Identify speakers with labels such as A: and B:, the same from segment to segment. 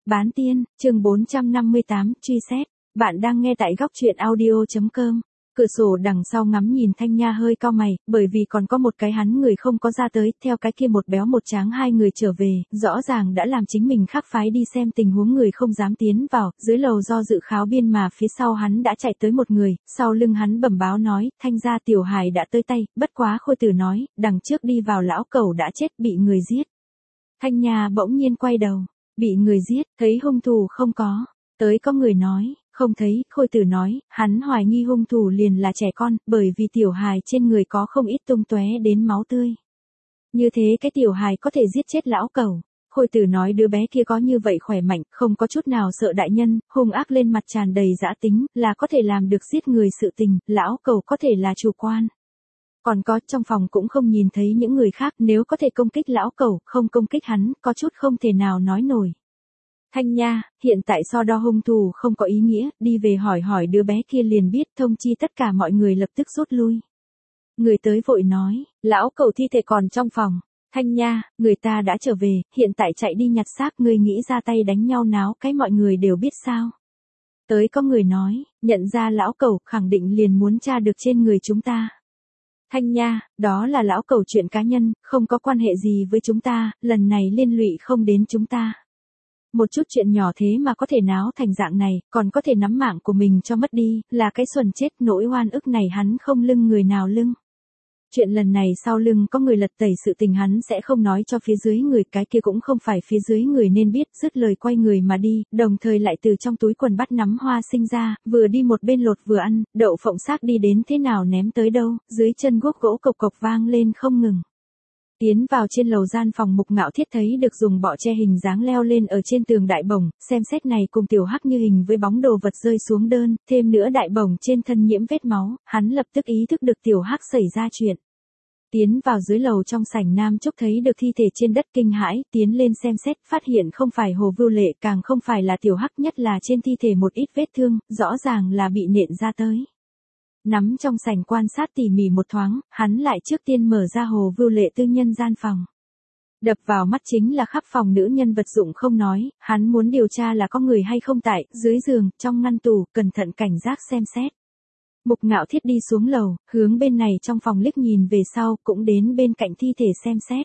A: Bán tiên, chương 458, truy xét. Bạn đang nghe tại góc truyện audio.com. Cửa sổ đằng sau ngắm nhìn Thanh Nha hơi cau mày, bởi vì còn có một cái hắn người không có ra tới, theo cái kia một béo một tráng hai người trở về, rõ ràng đã làm chính mình khác phái đi xem tình huống người không dám tiến vào, dưới lầu do dự kháo biên mà phía sau hắn đã chạy tới một người, sau lưng hắn bẩm báo nói, Thanh gia tiểu hài đã tới tay, bất quá Khôi Tử nói, đằng trước đi vào lão cẩu đã chết bị người giết. Thanh Nha bỗng nhiên quay đầu, bị người giết, thấy hung thủ không có, tới có người nói. Không thấy, Khôi Tử nói, hắn hoài nghi hung thủ liền là trẻ con, bởi vì tiểu hài trên người có không ít tung tóe đến máu tươi. Như thế cái tiểu hài có thể giết chết lão cẩu. Khôi Tử nói đứa bé kia có như vậy khỏe mạnh, không có chút nào sợ đại nhân, hung ác lên mặt tràn đầy dã tính, là có thể làm được giết người sự tình, lão cẩu có thể là chủ quan. Còn có, trong phòng cũng không nhìn thấy những người khác, nếu có thể công kích lão cẩu, không công kích hắn, có chút không thể nào nói nổi. Thanh Nha, hiện tại so đo hung thủ không có ý nghĩa, đi về hỏi đứa bé kia liền biết, thông chi tất cả mọi người lập tức rút lui. Người tới vội nói, lão cẩu thi thể còn trong phòng. Thanh Nha, người ta đã trở về, hiện tại chạy đi nhặt xác, ngươi nghĩ ra tay đánh nhau náo cái mọi người đều biết sao. Tới có người nói, nhận ra lão cẩu khẳng định liền muốn tra được trên người chúng ta. Thanh Nha, đó là lão cẩu chuyện cá nhân, không có quan hệ gì với chúng ta, lần này liên lụy không đến chúng ta. Một chút chuyện nhỏ thế mà có thể náo thành dạng này, còn có thể nắm mạng của mình cho mất đi, là cái xuẩn chết, nỗi oan ức này hắn không lưng người nào lưng. Chuyện lần này sau lưng có người lật tẩy sự tình hắn sẽ không nói cho phía dưới người, cái kia cũng không phải phía dưới người nên biết, dứt lời quay người mà đi, đồng thời lại từ trong túi quần bắt nắm hoa sinh ra, vừa đi một bên lột vừa ăn, đậu phộng xác đi đến thế nào ném tới đâu, dưới chân guốc gỗ cộc cộc vang lên không ngừng. Tiến vào trên lầu gian phòng Mục Ngạo Thiết thấy được dùng bọ che hình dáng leo lên ở trên tường đại bổng, xem xét này cùng tiểu hắc như hình với bóng đồ vật rơi xuống đơn, thêm nữa đại bổng trên thân nhiễm vết máu, hắn lập tức ý thức được tiểu hắc xảy ra chuyện. Tiến vào dưới lầu trong sảnh Nam Trúc thấy được thi thể trên đất kinh hãi, tiến lên xem xét, phát hiện không phải Hồ Vưu Lệ, càng không phải là tiểu hắc, nhất là trên thi thể một ít vết thương, rõ ràng là bị nện ra tới. Nắm trong sảnh quan sát tỉ mỉ một thoáng, hắn lại trước tiên mở ra Hồ Vưu Lệ tư nhân gian phòng. Đập vào mắt chính là khắp phòng nữ nhân vật dụng không nói, hắn muốn điều tra là có người hay không tại, dưới giường, trong ngăn tủ, cẩn thận cảnh giác xem xét. Mục Ngạo Thiết đi xuống lầu, hướng bên này trong phòng liếc nhìn về sau, cũng đến bên cạnh thi thể xem xét.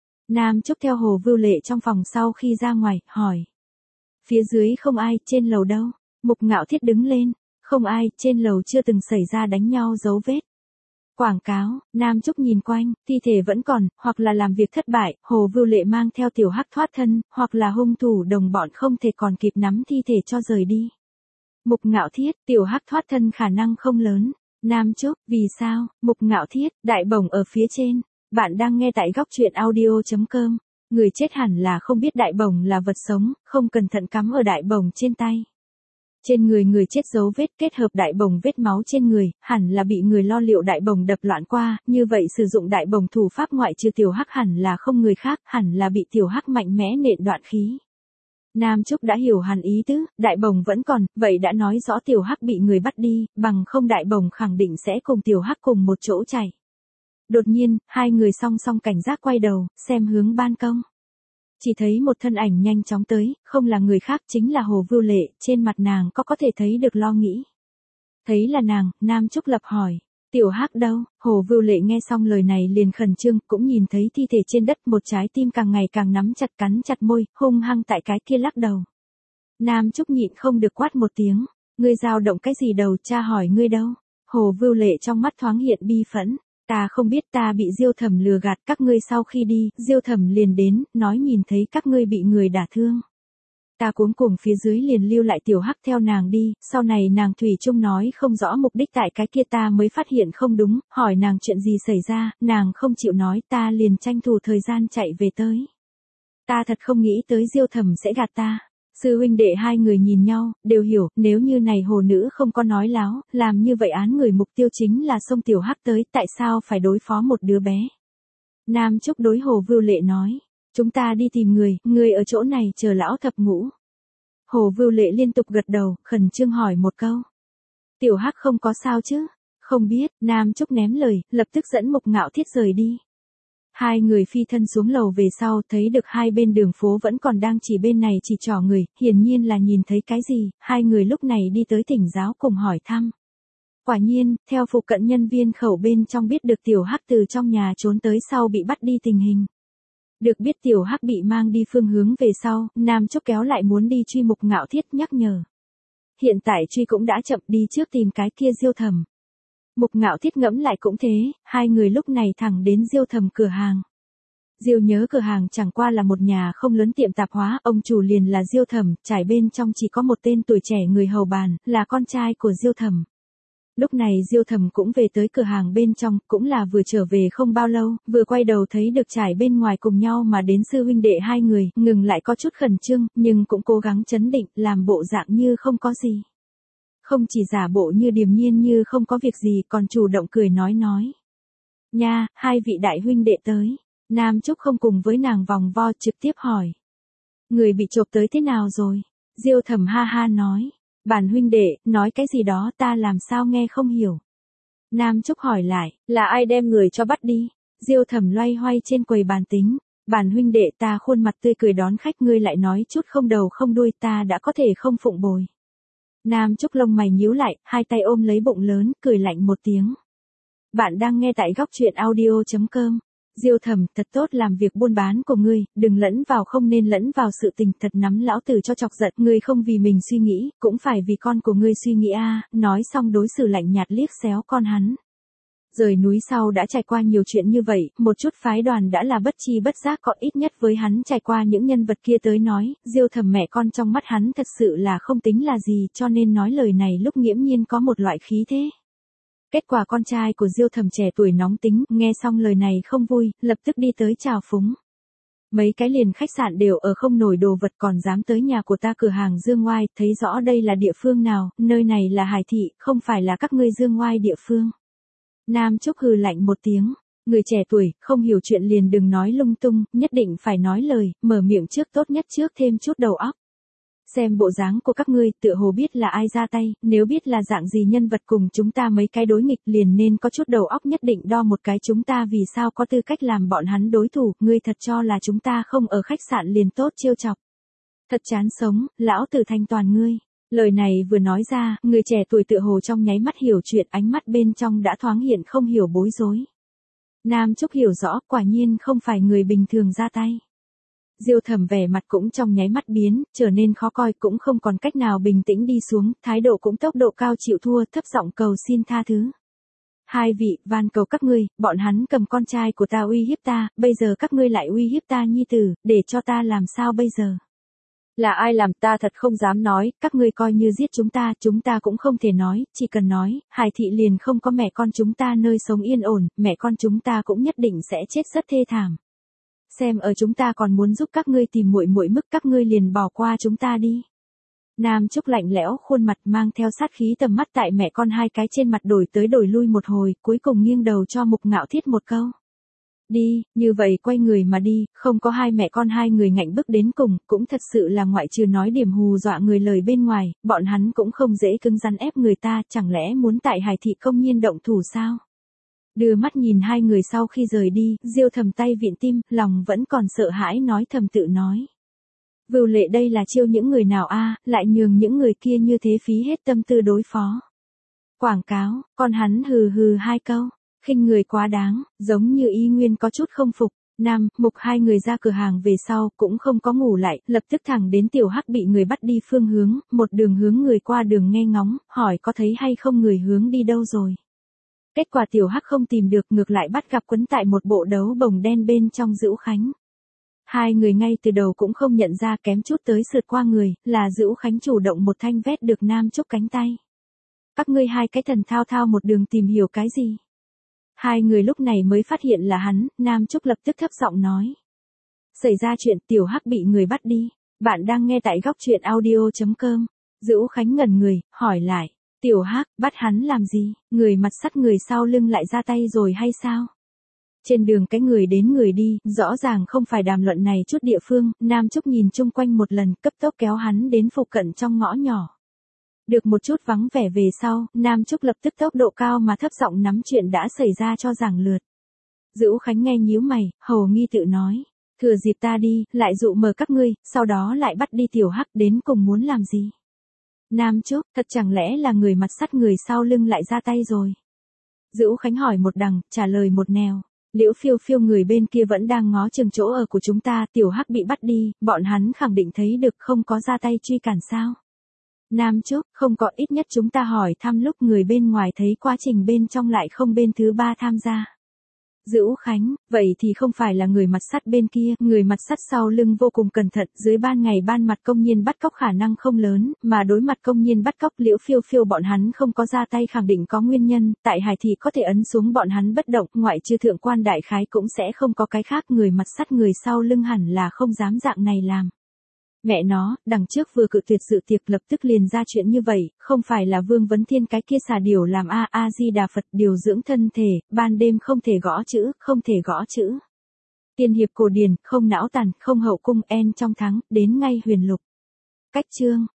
A: Nam Trúc theo Hồ Vưu Lệ trong phòng sau khi ra ngoài, hỏi. Phía dưới không ai, trên lầu đâu? Mục Ngạo Thiết đứng lên. Không ai, trên lầu chưa từng xảy ra đánh nhau dấu vết. Quảng cáo, Nam Trúc nhìn quanh, thi thể vẫn còn, hoặc là làm việc thất bại, Hồ Vưu Lệ mang theo tiểu hắc thoát thân, hoặc là hung thủ đồng bọn không thể còn kịp nắm thi thể cho rời đi. Mục Ngạo Thiết, tiểu hắc thoát thân khả năng không lớn. Nam Trúc, vì sao? Mục Ngạo Thiết, đại bổng ở phía trên. Bạn đang nghe tại góc truyện audio.com. Người chết hẳn là không biết đại bổng là vật sống, không cẩn thận cắm ở đại bổng trên tay. Trên người người chết dấu vết kết hợp đại bổng vết máu trên người, hẳn là bị người lo liệu đại bổng đập loạn qua, như vậy sử dụng đại bổng thủ pháp ngoại trừ tiểu hắc hẳn là không người khác, hẳn là bị tiểu hắc mạnh mẽ nện đoạn khí. Nam Trúc đã hiểu hẳn ý tứ, đại bổng vẫn còn, vậy đã nói rõ tiểu hắc bị người bắt đi, bằng không đại bổng khẳng định sẽ cùng tiểu hắc cùng một chỗ chạy. Đột nhiên, hai người song song cảnh giác quay đầu, xem hướng ban công. Chỉ thấy một thân ảnh nhanh chóng tới, không là người khác chính là Hồ Vưu Lệ, trên mặt nàng có thể thấy được lo nghĩ. Thấy là nàng, Nam Trúc lập hỏi, tiểu hắc đâu? Hồ Vưu Lệ nghe xong lời này liền khẩn trương, cũng nhìn thấy thi thể trên đất, một trái tim càng ngày càng nắm chặt cắn chặt môi, hung hăng tại cái kia lắc đầu. Nam Trúc nhịn không được quát một tiếng, ngươi dao động cái gì đầu, cha hỏi ngươi đâu? Hồ Vưu Lệ trong mắt thoáng hiện bi phẫn. Ta không biết, ta bị Diêu Thẩm lừa gạt, các ngươi sau khi đi, Diêu Thẩm liền đến, nói nhìn thấy các ngươi bị người đả thương. Ta cuống cuồng phía dưới liền lưu lại tiểu hắc theo nàng đi, sau này nàng thủy chung nói không rõ mục đích tại cái kia, ta mới phát hiện không đúng, hỏi nàng chuyện gì xảy ra, nàng không chịu nói, ta liền tranh thủ thời gian chạy về tới. Ta thật không nghĩ tới Diêu Thẩm sẽ gạt ta. Sư huynh đệ hai người nhìn nhau, đều hiểu, nếu như này hồ nữ không có nói láo, làm như vậy án người mục tiêu chính là xông tiểu hắc tới, tại sao phải đối phó một đứa bé. Nam Trúc đối Hồ Vưu Lệ nói, chúng ta đi tìm người ở chỗ này chờ lão thập ngũ. Hồ Vưu Lệ liên tục gật đầu, khẩn trương hỏi một câu. Tiểu hắc không có sao chứ? Không biết, Nam Trúc ném lời, lập tức dẫn Mục Ngạo Thiết rời đi. Hai người phi thân xuống lầu về sau thấy được hai bên đường phố vẫn còn đang chỉ bên này chỉ trỏ người, hiển nhiên là nhìn thấy cái gì, hai người lúc này đi tới tỉnh giáo cùng hỏi thăm. Quả nhiên, theo phụ cận nhân viên khẩu bên trong biết được Tiểu Hắc từ trong nhà trốn tới sau bị bắt đi tình hình. Được biết Tiểu Hắc bị mang đi phương hướng về sau, Nam Trúc kéo lại muốn đi truy Mục Ngạo Thiết nhắc nhở. Hiện tại truy cũng đã chậm, đi trước tìm cái kia Diêu Thẩm. Mục Ngạo Thiết ngẫm lại cũng thế, hai người lúc này thẳng đến Diêu Thẩm cửa hàng. Diêu Nhớ cửa hàng chẳng qua là một nhà không lớn tiệm tạp hóa, ông chủ liền là Diêu Thẩm, trải bên trong chỉ có một tên tuổi trẻ người hầu bàn, là con trai của Diêu Thẩm. Lúc này Diêu Thẩm cũng về tới cửa hàng bên trong, cũng là vừa trở về không bao lâu, vừa quay đầu thấy được trải bên ngoài cùng nhau mà đến sư huynh đệ hai người, ngừng lại có chút khẩn trương, nhưng cũng cố gắng trấn định, làm bộ dạng như không có gì. Không chỉ giả bộ như điềm nhiên như không có việc gì, còn chủ động cười nói. Nha, hai vị đại huynh đệ tới. Nam Trúc không cùng với nàng vòng vo, trực tiếp hỏi. Người bị chộp tới thế nào rồi? Diêu Thẩm ha ha nói. Bản huynh đệ, nói cái gì đó ta làm sao nghe không hiểu. Nam Trúc hỏi lại, là ai đem người cho bắt đi? Diêu Thẩm loay hoay trên quầy bàn tính. Bản huynh đệ, ta khuôn mặt tươi cười đón khách, ngươi lại nói chút không đầu không đuôi, ta đã có thể không phụng bồi. Nam Trúc lông mày nhíu lại, hai tay ôm lấy bụng lớn, cười lạnh một tiếng. Bạn đang nghe tại góc truyện audio.com. Diêu Thẩm, thật tốt làm việc buôn bán của ngươi, đừng lẫn vào, không nên lẫn vào sự tình, thật nắm lão tử cho chọc giận, ngươi không vì mình suy nghĩ, cũng phải vì con của ngươi suy nghĩ a. Nói xong đối xử lạnh nhạt liếc xéo con hắn. Rời núi sau đã trải qua nhiều chuyện như vậy, một chút phái đoàn đã là bất chi bất giác, có ít nhất với hắn trải qua những nhân vật kia tới nói, Diêu Thẩm mẹ con trong mắt hắn thật sự là không tính là gì, cho nên nói lời này lúc nghiễm nhiên có một loại khí thế. Kết quả con trai của Diêu Thẩm trẻ tuổi nóng tính, nghe xong lời này không vui, lập tức đi tới chào phúng. Mấy cái liền khách sạn đều ở không nổi đồ vật, còn dám tới nhà của ta cửa hàng dương ngoai, thấy rõ đây là địa phương nào, nơi này là Hải Thị, không phải là các ngươi dương ngoai địa phương. Nam Trúc hừ lạnh một tiếng, người trẻ tuổi, không hiểu chuyện liền đừng nói lung tung, nhất định phải nói lời, mở miệng trước tốt nhất trước thêm chút đầu óc. Xem bộ dáng của các ngươi, tựa hồ biết là ai ra tay, nếu biết là dạng gì nhân vật cùng chúng ta mấy cái đối nghịch liền nên có chút đầu óc nhất định đo một cái chúng ta vì sao có tư cách làm bọn hắn đối thủ, ngươi thật cho là chúng ta không ở khách sạn liền tốt chiêu chọc. Thật chán sống, lão tử thanh toàn ngươi. Lời này vừa nói ra, người trẻ tuổi tựa hồ trong nháy mắt hiểu chuyện, ánh mắt bên trong đã thoáng hiện không hiểu bối rối. Nam Trúc hiểu rõ, quả nhiên không phải người bình thường ra tay. Diêu Thẩm vẻ mặt cũng trong nháy mắt biến, trở nên khó coi, cũng không còn cách nào bình tĩnh đi xuống, thái độ cũng tốc độ cao chịu thua, thấp giọng cầu xin tha thứ. Hai vị, van cầu các ngươi, bọn hắn cầm con trai của ta uy hiếp ta, bây giờ các ngươi lại uy hiếp ta nhi tử, để cho ta làm sao bây giờ? Là ai làm, ta thật không dám nói, các ngươi coi như giết chúng ta cũng không thể nói, chỉ cần nói, Hải Thị liền không có mẹ con chúng ta nơi sống yên ổn, mẹ con chúng ta cũng nhất định sẽ chết rất thê thảm. Xem ở chúng ta còn muốn giúp các ngươi tìm muội muội mức, các ngươi liền bỏ qua chúng ta đi. Nam Trúc lạnh lẽo khuôn mặt mang theo sát khí, tầm mắt tại mẹ con hai cái trên mặt đổi tới đổi lui một hồi, cuối cùng nghiêng đầu cho Mục Ngạo Thiết một câu. Đi, như vậy quay người mà đi, không có hai mẹ con hai người ngạnh bước đến cùng, cũng thật sự là ngoại trừ nói điểm hù dọa người lời bên ngoài, bọn hắn cũng không dễ cứng rắn ép người ta, chẳng lẽ muốn tại Hải Thị công nhiên động thủ sao? Đưa mắt nhìn hai người sau khi rời đi, Diêu Thẩm tay vịn tim, lòng vẫn còn sợ hãi nói thầm tự nói. Vưu Lệ đây là chiêu những người nào a, lại nhường những người kia như thế phí hết tâm tư đối phó. Quảng cáo, con hắn hừ hừ hai câu, khinh người quá đáng, giống như Y Nguyên có chút không phục. Nam, Mục hai người ra cửa hàng về sau, cũng không có ngủ lại, lập tức thẳng đến Tiểu Hắc bị người bắt đi phương hướng, một đường hướng người qua đường nghe ngóng, hỏi có thấy hay không người hướng đi đâu rồi. Kết quả Tiểu Hắc không tìm được, ngược lại bắt gặp quấn tại một bộ đấu bồng đen bên trong Dữu Khánh. Hai người ngay từ đầu cũng không nhận ra, kém chút tới sượt qua người, là Dữu Khánh chủ động một thanh vét được Nam Trúc cánh tay. Các ngươi hai cái thần thao thao một đường tìm hiểu cái gì? Hai người lúc này mới phát hiện là hắn, Nam Trúc lập tức thấp giọng nói. Xảy ra chuyện, Tiểu Hắc bị người bắt đi. Bạn đang nghe tại góc truyện audio.com. Dữu Khánh ngẩn người, hỏi lại. Tiểu Hắc, bắt hắn làm gì? Người mặt sắt người sau lưng lại ra tay rồi hay sao? Trên đường cái người đến người đi, rõ ràng không phải đàm luận này chút địa phương, Nam Trúc nhìn chung quanh một lần, cấp tốc kéo hắn đến phụ cận trong ngõ nhỏ. Được một chút vắng vẻ về sau, Nam Trúc lập tức tốc độ cao mà thấp giọng nắm chuyện đã xảy ra cho giảng lượt. Dữu Khánh nghe nhíu mày, hầu nghi tự nói. Thừa dịp ta đi, lại dụ mờ các ngươi, sau đó lại bắt đi Tiểu Hắc đến cùng muốn làm gì? Nam Trúc, thật chẳng lẽ là người mặt sắt người sau lưng lại ra tay rồi? Dữu Khánh hỏi một đằng, trả lời một nẻo. Liễu Phiêu Phiêu người bên kia vẫn đang ngó chừng chỗ ở của chúng ta, Tiểu Hắc bị bắt đi, bọn hắn khẳng định thấy được không có ra tay truy cản sao? Nam Trúc, không có, ít nhất chúng ta hỏi thăm lúc người bên ngoài thấy quá trình bên trong lại không bên thứ ba tham gia. Dữu Khánh, vậy thì không phải là người mặt sắt bên kia, người mặt sắt sau lưng vô cùng cẩn thận, dưới ban ngày ban mặt công nhiên bắt cóc khả năng không lớn, mà đối mặt công nhiên bắt cóc Liễu Phiêu Phiêu bọn hắn không có ra tay khẳng định có nguyên nhân, tại Hải Thị có thể ấn xuống bọn hắn bất động, ngoại trừ thượng quan đại khái cũng sẽ không có cái khác, người mặt sắt người sau lưng hẳn là không dám dạng này làm. Mẹ nó, đằng trước vừa cự tuyệt dự tiệc lập tức liền ra chuyện như vậy, không phải là Vương Vấn Thiên cái kia xà điều làm A-di-đà Phật điều dưỡng thân thể, ban đêm không thể gõ chữ, không thể gõ chữ. Tiên hiệp cổ điển, không não tàn, không hậu cung en trong thắng, đến ngay huyền lục. Cách chương.